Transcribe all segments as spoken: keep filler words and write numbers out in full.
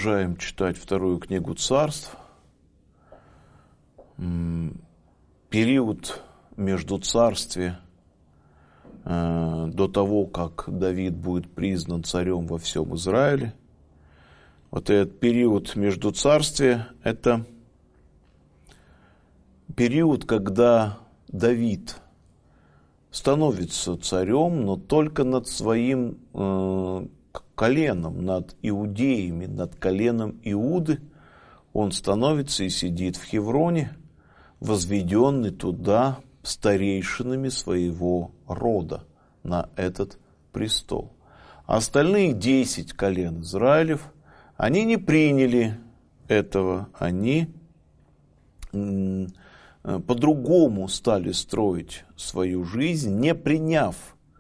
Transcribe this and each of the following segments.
продолжаем читать вторую книгу Царств. Период между царствия э, до того, как Давид будет признан царем во всем Израиле. Вот этот период между царствия – это период, когда Давид становится царем, но только над своим э, коленом, над иудеями, над коленом Иуды. Он становится и сидит в Хевроне, возведенный туда старейшинами своего рода на этот престол. А остальные десять колен Израилев, они не приняли этого, они по-другому стали строить свою жизнь, не приняв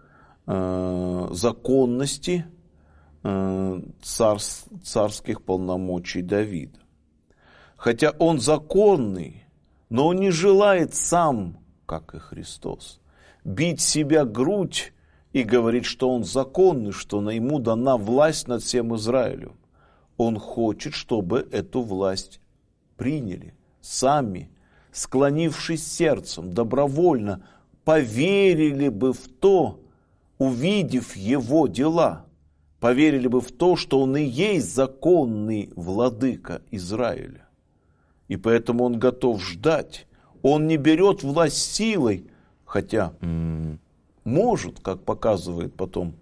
э, законности э, царс, царских полномочий Давида. Хотя он законный, но он не желает сам, как и Христос, бить себя в грудь и говорить, что он законный, что ему дана власть над всем Израилем. Он хочет, чтобы эту власть приняли сами, склонившись сердцем, добровольно, поверили бы в то, увидев его дела, поверили бы в то, что он и есть законный владыка Израиля. И поэтому он готов ждать. Он не берет власть силой, хотя м-м, может, как показывает потом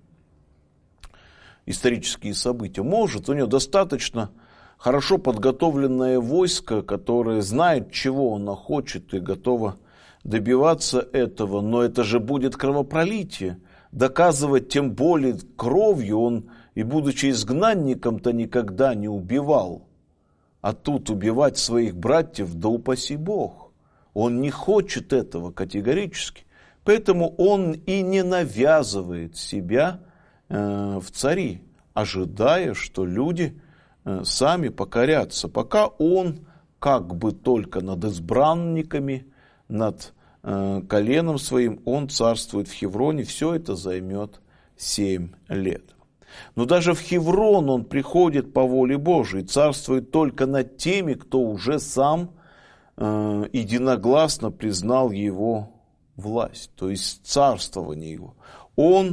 исторические события, может, у него достаточно хорошо подготовленное войско, которое знает, чего оно хочет и готово добиваться этого, но это же будет кровопролитие. Доказывать тем более кровью он, и будучи изгнанником-то, никогда не убивал. А тут убивать своих братьев, да упаси Бог. Он не хочет этого категорически. Поэтому он и не навязывает себя э, в цари, ожидая, что люди сами покорятся, пока он как бы только над избранниками, над э, коленом своим, он царствует в Хевроне, все это займет семь лет. Но даже в Хеврон он приходит по воле Божией, царствует только над теми, кто уже сам э, единогласно признал его власть, то есть царствование его. Он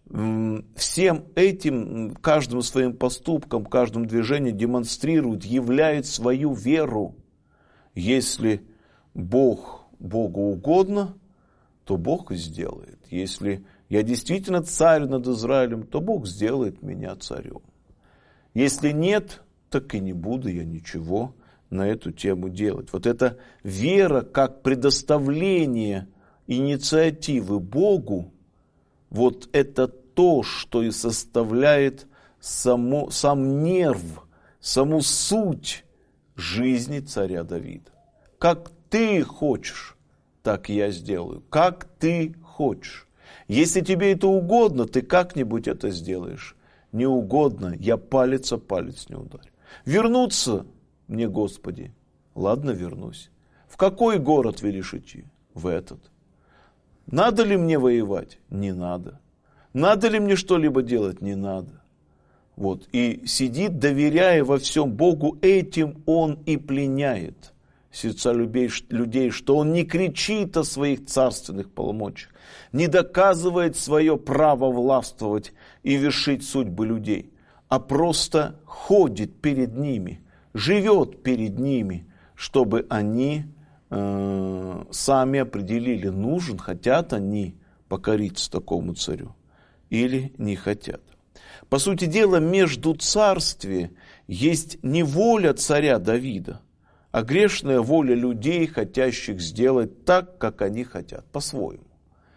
всем этим, каждым своим поступком, каждым движением демонстрирует, являет свою веру. Если Бог, Богу угодно, то Бог и сделает. Если я действительно царь над Израилем, то Бог сделает меня царем. Если нет, так и не буду я ничего на эту тему делать. Вот эта вера как предоставление инициативы Богу, вот это то, что и составляет само, сам нерв, саму суть жизни царя Давида. Как ты хочешь, так я сделаю. Как ты хочешь. Если тебе это угодно, ты как-нибудь это сделаешь. Не угодно, я палец о палец не ударю. Вернуться мне, Господи, ладно, вернусь. В какой город велишь идти? В этот. Надо ли мне воевать? Не надо. Надо ли мне что-либо делать? Не надо. Вот. И сидит, доверяя во всем Богу, этим он и пленяет сердца людей, что он не кричит о своих царственных полномочиях, не доказывает свое право властвовать и вершить судьбы людей, а просто ходит перед ними, живет перед ними, чтобы они э, сами определили, нужен, хотят они покориться такому царю или не хотят. По сути дела, между царствием есть не воля царя Давида, а грешная воля людей, хотящих сделать так, как они хотят, по-своему.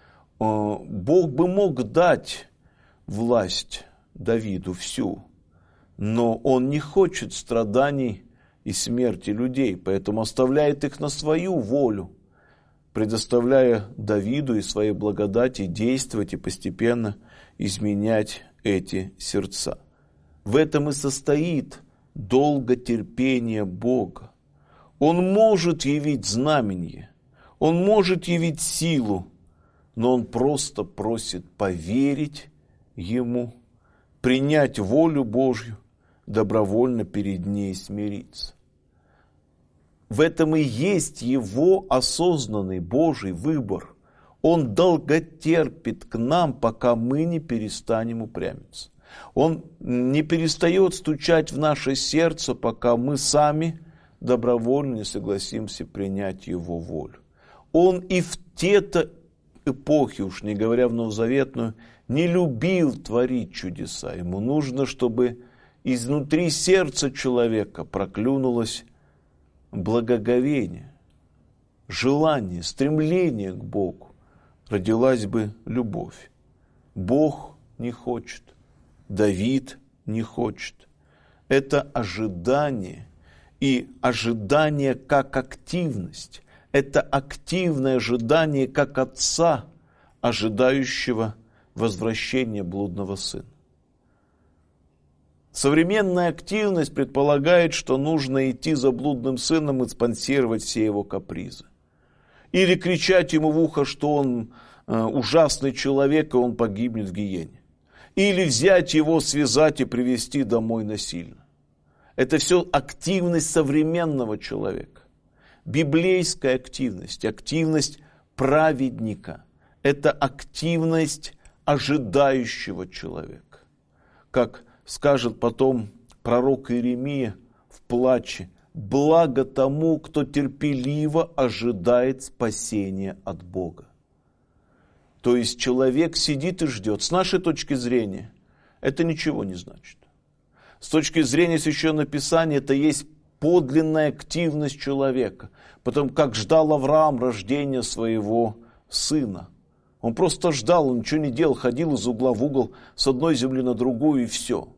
Бог бы мог дать власть Давиду всю, но он не хочет страданий и смерти людей, поэтому оставляет их на свою волю, предоставляя Давиду и своей благодати действовать и постепенно изменять эти сердца. В этом и состоит долготерпение Бога. Он может явить знамение, он может явить силу, но он просто просит поверить ему, принять волю Божью, добровольно перед ней смириться. В этом и есть его осознанный Божий выбор. Он долготерпит к нам, пока мы не перестанем упрямиться. Он не перестает стучать в наше сердце, пока мы сами добровольно не согласимся принять его волю. Он и в те-то эпохи, уж не говоря в новозаветную, не любил творить чудеса. Ему нужно, чтобы изнутри сердца человека проклюнулось благоговение, желание, стремление к Богу. Родилась бы любовь. Бог не хочет, Давид не хочет. Это ожидание, и ожидание как активность. Это активное ожидание как отца, ожидающего возвращения блудного сына. Современная активность предполагает, что нужно идти за блудным сыном и спонсировать все его капризы. Или кричать ему в ухо, что он э, ужасный человек, и он погибнет в гиене. Или взять его, связать и привести домой насильно. Это все активность современного человека. Библейская активность, активность праведника. Это активность ожидающего человека. Как скажет потом пророк Иеремия в плаче: «Благо тому, кто терпеливо ожидает спасения от Бога». То есть человек сидит и ждет. С нашей точки зрения это ничего не значит. С точки зрения Священного Писания это есть подлинная активность человека. Потому как ждал Авраам рождения своего сына. Он просто ждал, он ничего не делал, ходил из угла в угол, с одной земли на другую и все.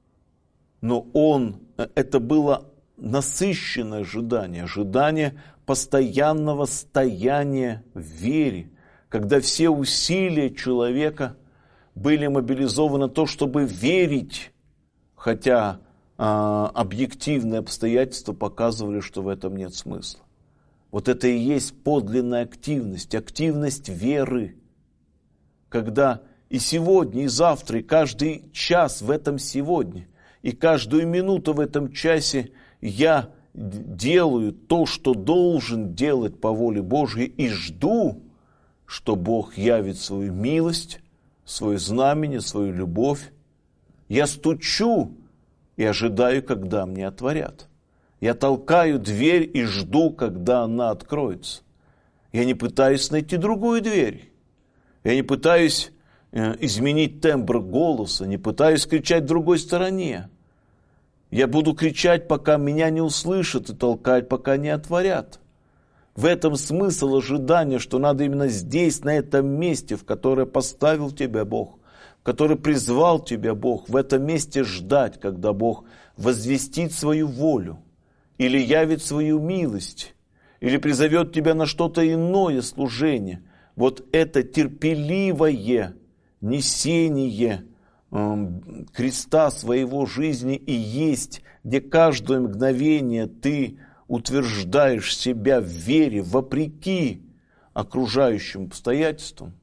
Но он, это было насыщенное ожидание, ожидание постоянного стояния в вере, когда все усилия человека были мобилизованы на то, чтобы верить, хотя а, объективные обстоятельства показывали, что в этом нет смысла. Вот это и есть подлинная активность, активность веры, когда и сегодня, и завтра, и каждый час в этом сегодня, и каждую минуту в этом часе я делаю то, что должен делать по воле Божьей, и жду, что Бог явит свою милость, свое знамение, свою любовь. Я стучу и ожидаю, когда мне отворят. Я толкаю дверь и жду, когда она откроется. Я не пытаюсь найти другую дверь. Я не пытаюсь э, изменить тембр голоса, не пытаюсь кричать в другой стороне. Я буду кричать, пока меня не услышат, и толкать, пока не отворят. В этом смысл ожидания, что надо именно здесь, на этом месте, в которое поставил тебя Бог, в которое призвал тебя Бог, в этом месте ждать, когда Бог возвестит свою волю, или явит свою милость, или призовет тебя на что-то иное служение. Вот это терпеливое несение э, креста своего жизни и есть, где каждое мгновение ты утверждаешь себя в вере вопреки окружающим обстоятельствам.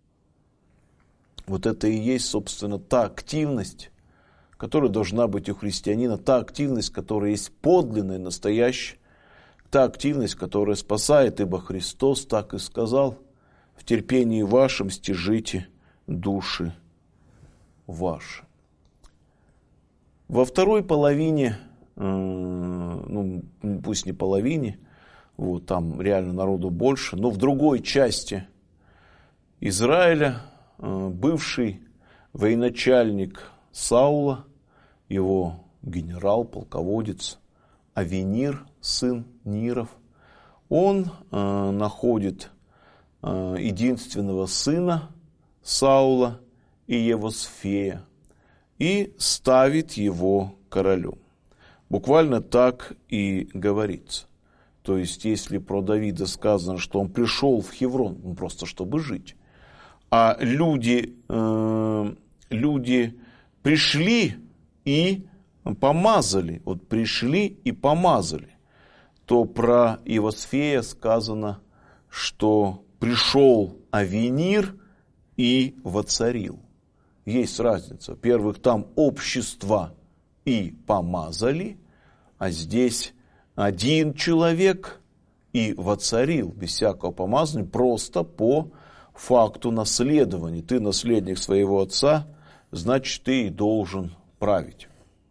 Вот это и есть, собственно, та активность, которая должна быть у христианина, та активность, которая есть подлинная, настоящая, та активность, которая спасает, ибо Христос так и сказал: в терпении вашем стяжите души ваши. Во второй половине, ну пусть не половине, вот там реально народу больше, но в другой части Израиля бывший военачальник Саула, его генерал, полководец Авенир, сын Ниров, он э, находит э, единственного сына Саула Иевосфея и ставит его королем. Буквально так и говорится. То есть, если про Давида сказано, что он пришел в Хеврон, ну, просто чтобы жить, а люди, э, люди пришли и помазали, вот пришли и помазали, то про Иевосфея сказано, что пришел Авенир и воцарил. Есть разница. Во-первых, там общество и помазали, а здесь один человек и воцарил без всякого помазания, просто по факту наследования. Ты наследник своего отца, значит, ты и должен править.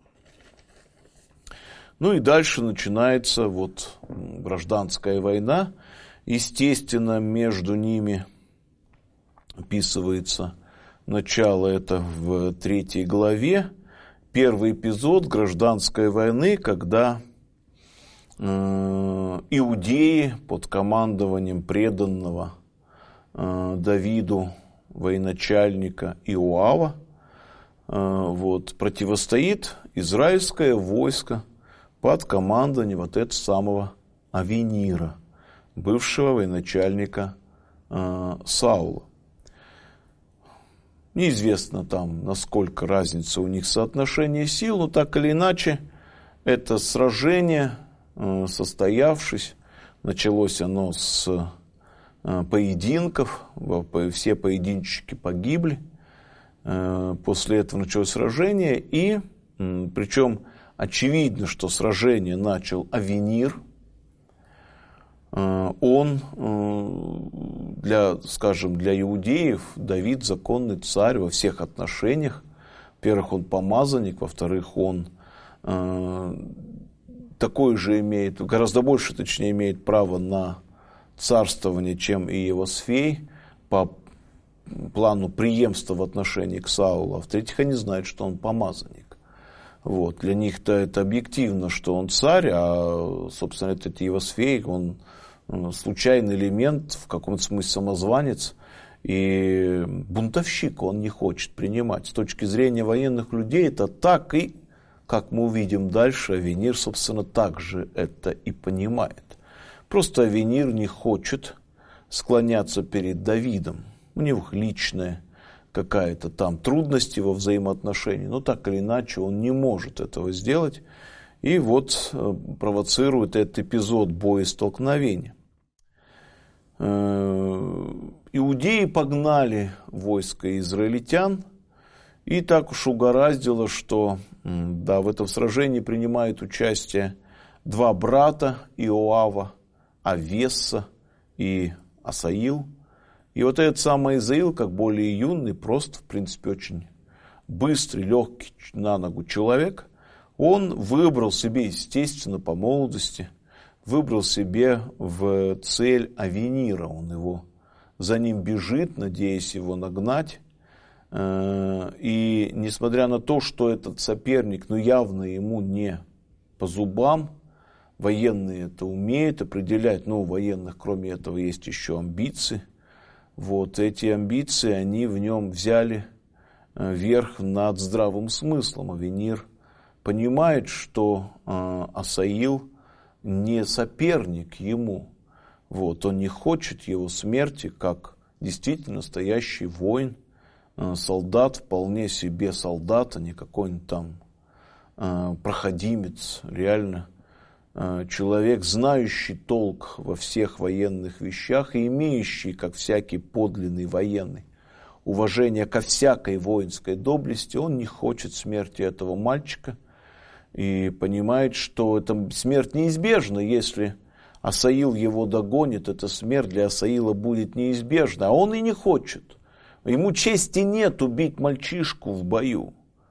Ну и дальше начинается вот гражданская война. Естественно, между ними описывается начало это в третьей главе. Первый эпизод гражданской войны, когда э, иудеи под командованием преданного э, Давиду военачальника Иоава э, вот, противостоит израильское войско под командованием вот этого самого Авенира, бывшего военачальника э, Саула. Неизвестно там, насколько разница у них соотношение сил, но так или иначе, это сражение, э, состоявшись, началось оно с э, поединков, все поединчики погибли, э, после этого началось сражение, и э, причем очевидно, что сражение начал Авенир. Он, для, скажем, для иудеев, Давид законный царь во всех отношениях. Во-первых, он помазанник, во-вторых, он э, такой же имеет, гораздо больше, точнее, имеет право на царствование, чем и Иосфей, по плану преемства в отношении к Саулу. А в-третьих, они знают, что он помазанник. Вот. Для них-то это объективно, что он царь, а, собственно, этот Иосфей, он случайный элемент, в каком-то смысле самозванец и бунтовщик, он не хочет принимать. С точки зрения военных людей это так, и, как мы увидим дальше, Авенир, собственно, также это и понимает. Просто Авенир не хочет склоняться перед Давидом. У него личная какая-то там трудность во взаимоотношениях, но так или иначе он не может этого сделать. И вот провоцирует этот эпизод боестолкновения. Иудеи погнали войско израильтян, и так уж угораздило, что да, в этом сражении принимают участие два брата Иоава, Авесса и Асаил. И вот этот самый Изаил, как более юный, просто, в принципе, очень быстрый, легкий на ногу человек, он выбрал себе, естественно, по молодости, выбрал себе в цель Авенира. Он его, за ним бежит, надеясь его нагнать. И несмотря на то, что этот соперник, ну, явно ему не по зубам, военные это умеют определять, но у военных, кроме этого, есть еще амбиции. Вот эти амбиции, они в нем взяли верх над здравым смыслом. Авенир понимает, что э, Асаил не соперник ему. Вот, он не хочет его смерти, как действительно настоящий воин, э, солдат, вполне себе солдат, а не какой-нибудь там э, проходимец, реально э, человек, знающий толк во всех военных вещах и имеющий, как всякий подлинный военный, уважение ко всякой воинской доблести. Он не хочет смерти этого мальчика, и понимает, что эта смерть неизбежна. Если Асаил его догонит, эта смерть для Асаила будет неизбежна. А он и не хочет. Ему чести нет убить мальчишку в бою.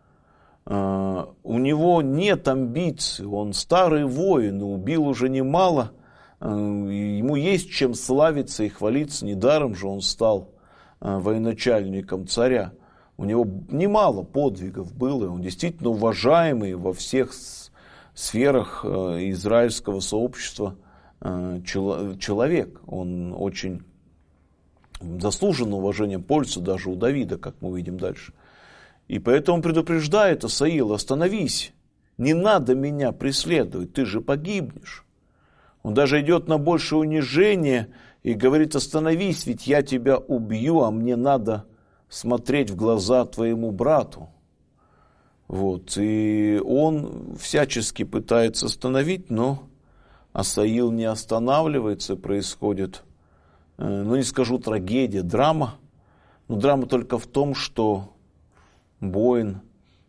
Uh, у него нет амбиций, он старый воин, убил уже немало. Uh, ему есть чем славиться и хвалиться. Недаром же он стал uh, военачальником царя. У него немало подвигов было, он действительно уважаемый во всех сферах израильского сообщества человек. Он очень заслуженно уважением пользуется даже у Давида, как мы увидим дальше. И поэтому он предупреждает Асаила: остановись, не надо меня преследовать, ты же погибнешь. Он даже идет на большее унижение и говорит: остановись, ведь я тебя убью, а мне надо смотреть в глаза твоему брату. Вот. И он всячески пытается остановить, но Асаил не останавливается, происходит, ну не скажу трагедия, драма. Но драма только в том, что воин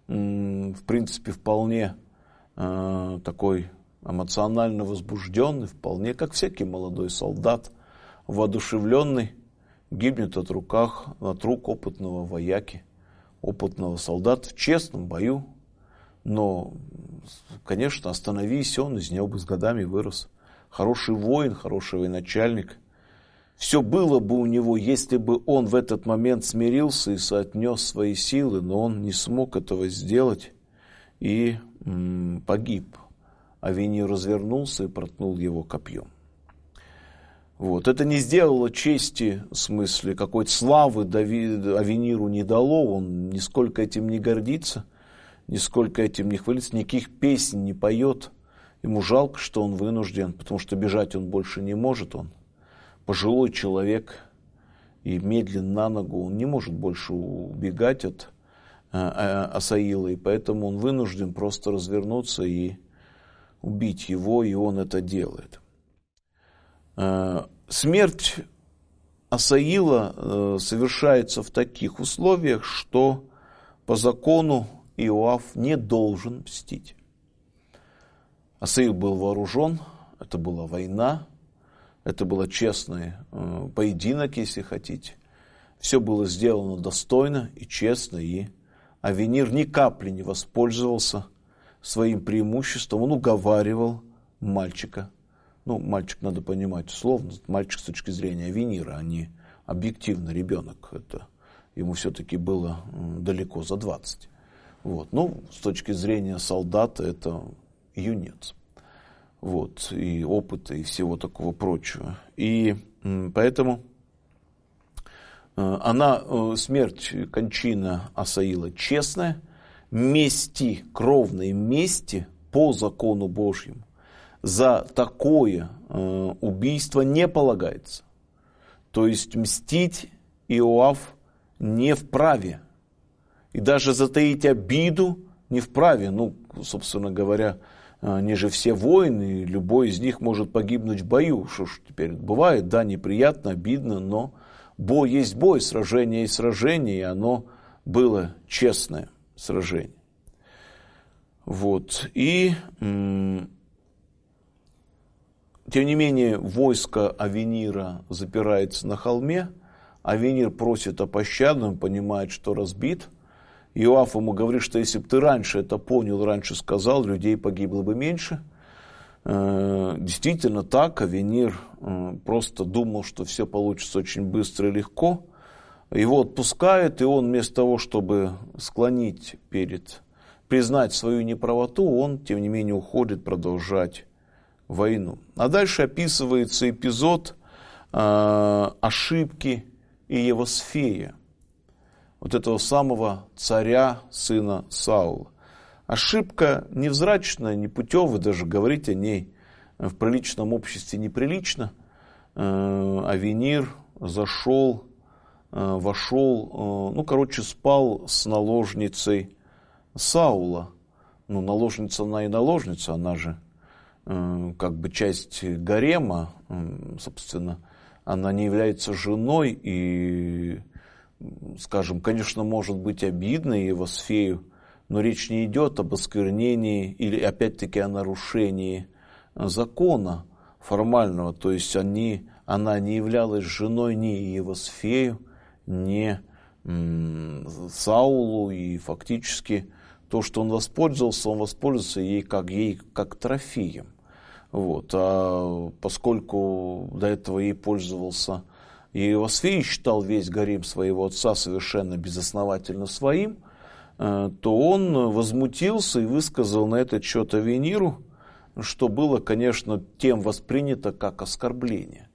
в принципе, вполне э, такой эмоционально возбужденный, вполне, как всякий молодой солдат, воодушевленный, гибнет от, руках, от рук опытного вояки, опытного солдата в честном бою. Но, конечно, остановись он, из него бы с годами вырос хороший воин, хороший военачальник. Все было бы у него, если бы он в этот момент смирился и соотнес свои силы, но он не смог этого сделать и м, погиб. Авенир развернулся и проткнул его копьем. Вот. Это не сделало чести, в смысле, какой-то славы Давиду, Авениру не дало, он нисколько этим не гордится, нисколько этим не хвалится, никаких песен не поет. Ему жалко, что он вынужден, потому что бежать он больше не может, он пожилой человек и медленно на ногу, он не может больше убегать от э, Асаила, и поэтому он вынужден просто развернуться и убить его, и он это делает. Э, смерть Асаила э, совершается в таких условиях, что по закону Иоав не должен мстить. Асаил был вооружен, это была война, это был честный э, поединок, если хотите. Все было сделано достойно и честно, и Авенир ни капли не воспользовался своим преимуществом. Он уговаривал мальчика. Ну, мальчик, надо понимать, условно, мальчик с точки зрения Авенира, а не объективно ребенок. Это, ему все-таки было далеко за двадцать. Вот. Ну, с точки зрения солдата, это юнец. Вот, и опыта, и всего такого прочего. И поэтому она, смерть, кончина Асаила честная, мести, кровной мести по закону Божьему за такое убийство не полагается. То есть мстить Иоав не вправе. И даже затаить обиду не вправе. Ну, собственно говоря, они же все воины, и любой из них может погибнуть в бою. Что ж теперь бывает, да, неприятно, обидно, но бой есть бой, сражение есть сражение, и оно было честное сражение. Вот. И, м- тем не менее, войско Авенира запирается на холме. Авенир просит о пощаде, он понимает, что разбит. Иоав ему говорит, что если бы ты раньше это понял, раньше сказал, людей погибло бы меньше. Действительно так, Авенир просто думал, что все получится очень быстро и легко. Его отпускают, и он вместо того, чтобы склонить перед, признать свою неправоту, он, тем не менее, уходит продолжать войну. А дальше описывается эпизод э, ошибки Иевосфея, вот этого самого царя, сына Саула. Ошибка невзрачная, непутевая, даже говорить о ней в приличном обществе неприлично. Авенир зашел, вошел, ну, короче, спал с наложницей Саула. Ну, наложница она и наложница, она же как бы часть гарема, собственно, она не является женой, и, скажем, конечно, может быть обидно Иевосфею, но речь не идет об осквернении или, опять-таки, о нарушении закона формального. То есть они, она не являлась женой ни Иевосфею, ни м, Саулу. И фактически то, что он воспользовался, он воспользовался ей как, ей как трофеем. Вот. А поскольку до этого ей пользовался Иевосфей, считал весь гарем своего отца совершенно безосновательно своим, то он возмутился и высказал на этот счет Авениру, что было, конечно, тем воспринято как оскорбление.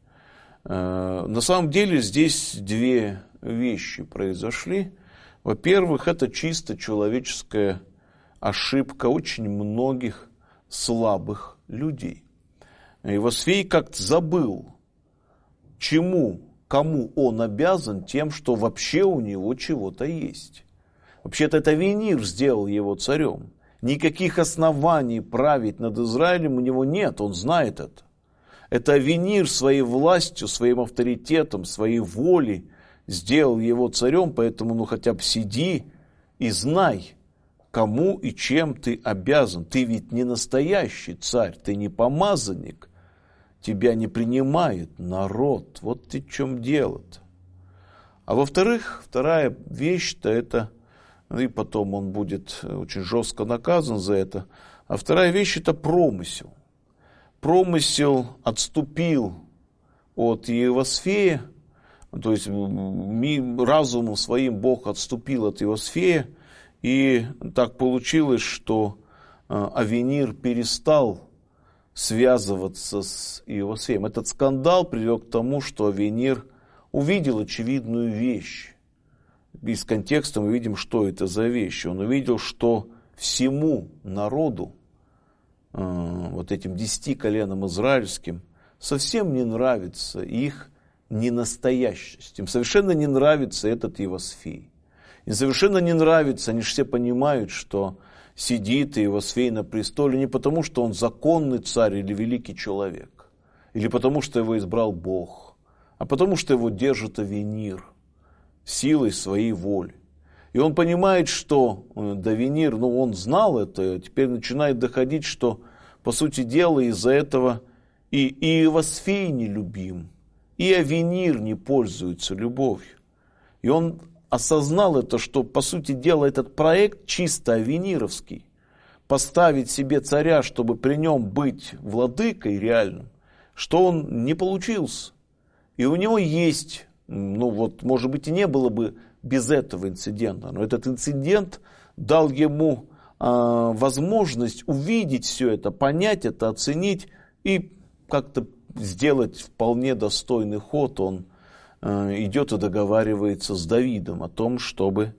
На самом деле здесь две вещи произошли. Во-первых, это чисто человеческая ошибка очень многих слабых людей. Иевосфей как-то забыл, чему, кому он обязан тем, что вообще у него чего-то есть. Вообще-то это Авенир сделал его царем. Никаких оснований править над Израилем у него нет, он знает это. Это Авенир своей властью, своим авторитетом, своей волей сделал его царем, поэтому ну хотя бы сиди и знай, кому и чем ты обязан. Ты ведь не настоящий царь, ты не помазанник. Тебя не принимает народ. Вот ты в чем дело-то. А во-вторых, вторая вещь-то это, и потом он будет очень жестко наказан за это, а вторая вещь это промысел. Промысел отступил от Иеровосфея, то есть разумом своим Бог отступил от Иеровосфея, и так получилось, что Авенир перестал связываться с Иеровосфеем. Этот скандал привел к тому, что Авенир увидел очевидную вещь. Из контекста мы видим, что это за вещь. Он увидел, что всему народу, вот этим десяти коленам израильским, совсем не нравится их ненастоящесть. Им совершенно не нравится этот Иеровосфей. Им совершенно не нравится, они же все понимают, что сидит Иеровосфей на престоле не потому, что он законный царь или великий человек, или потому, что его избрал Бог, а потому, что его держит Авенир силой своей воли. И он понимает, что Авенир, ну он знал это, теперь начинает доходить, что, по сути дела, из-за этого и Иеровосфей не любим, и Авенир не пользуется любовью. И он осознал это, что, по сути дела, этот проект чисто авенировский, поставить себе царя, чтобы при нем быть владыкой реальным, что он не получился. И у него есть, ну вот, может быть, и не было бы без этого инцидента, но этот инцидент дал ему э, возможность увидеть все это, понять это, оценить и как-то сделать вполне достойный ход. Он э, идет и договаривается с Давидом о том, чтобы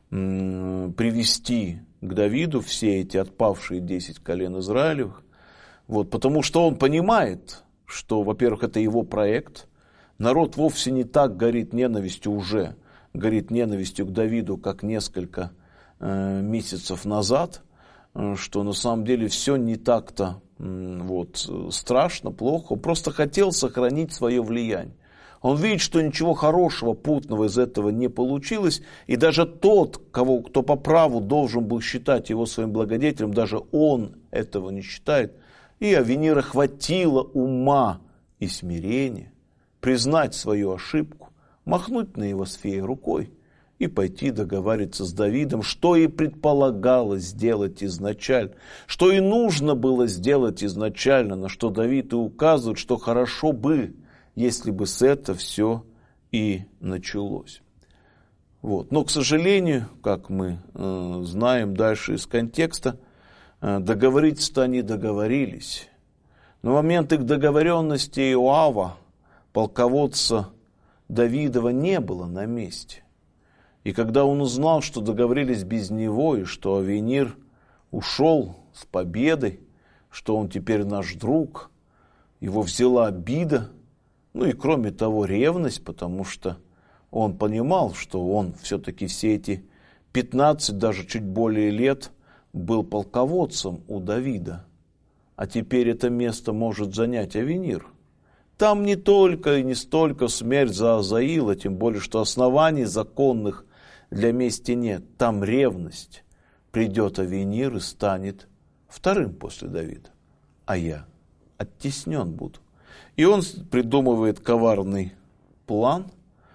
э, привести к Давиду все эти отпавшие десять колен Израилевых, вот, потому что он понимает, что, во-первых, это его проект, народ вовсе не так горит ненавистью уже, горит ненавистью к Давиду, как несколько э, месяцев назад, э, что на самом деле все не так-то э, вот, страшно, плохо. Он просто хотел сохранить свое влияние. Он видит, что ничего хорошего, путного из этого не получилось, и даже тот, кого, кто по праву должен был считать его своим благодетелем, даже он этого не считает. И Авенира хватило ума и смирения признать свою ошибку, махнуть на Иеровосфея рукой и пойти договариваться с Давидом, что и предполагалось сделать изначально, что и нужно было сделать изначально, на что Давид и указывает, что хорошо бы, если бы с этого все и началось. Вот. Но, к сожалению, как мы э, знаем дальше из контекста, э, договориться-то они договорились. Но в момент их договоренности Иоава, полководца Давидова, не было на месте. И когда он узнал, что договорились без него, и что Авенир ушел с победой, что он теперь наш друг, его взяла обида, ну и кроме того ревность, потому что он понимал, что он все-таки все эти пятнадцать, даже чуть более лет был полководцем у Давида. А теперь это место может занять Авенир. Там не только и не столько смерть за Азаила, тем более, что оснований законных для мести нет. Там ревность. Придет Авенир и станет вторым после Давида. А я оттеснен буду. И он придумывает коварный план.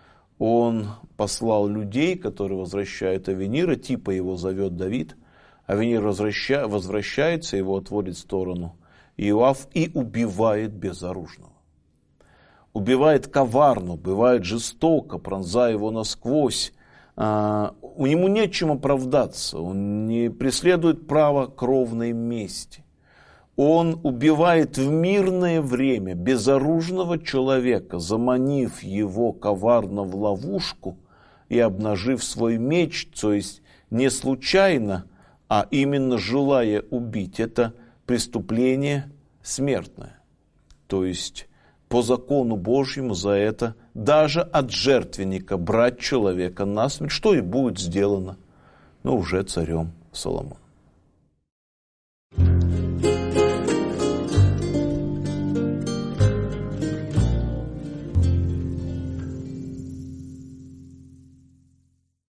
Он послал людей, которые возвращают Авенира, типа его зовет Давид. Авенир возвраща, возвращается, его отводит в сторону Иоав и убивает безоружного. Убивает коварно, убивает жестоко, пронзая его насквозь. А, у него нечем оправдаться, он не преследует право кровной мести. Он убивает в мирное время безоружного человека, заманив его коварно в ловушку и обнажив свой меч, то есть не случайно, а именно желая убить. Это преступление смертное. То есть по закону Божьему за это даже от жертвенника брать человека насмерть, что и будет сделано, но уже царем Соломоном.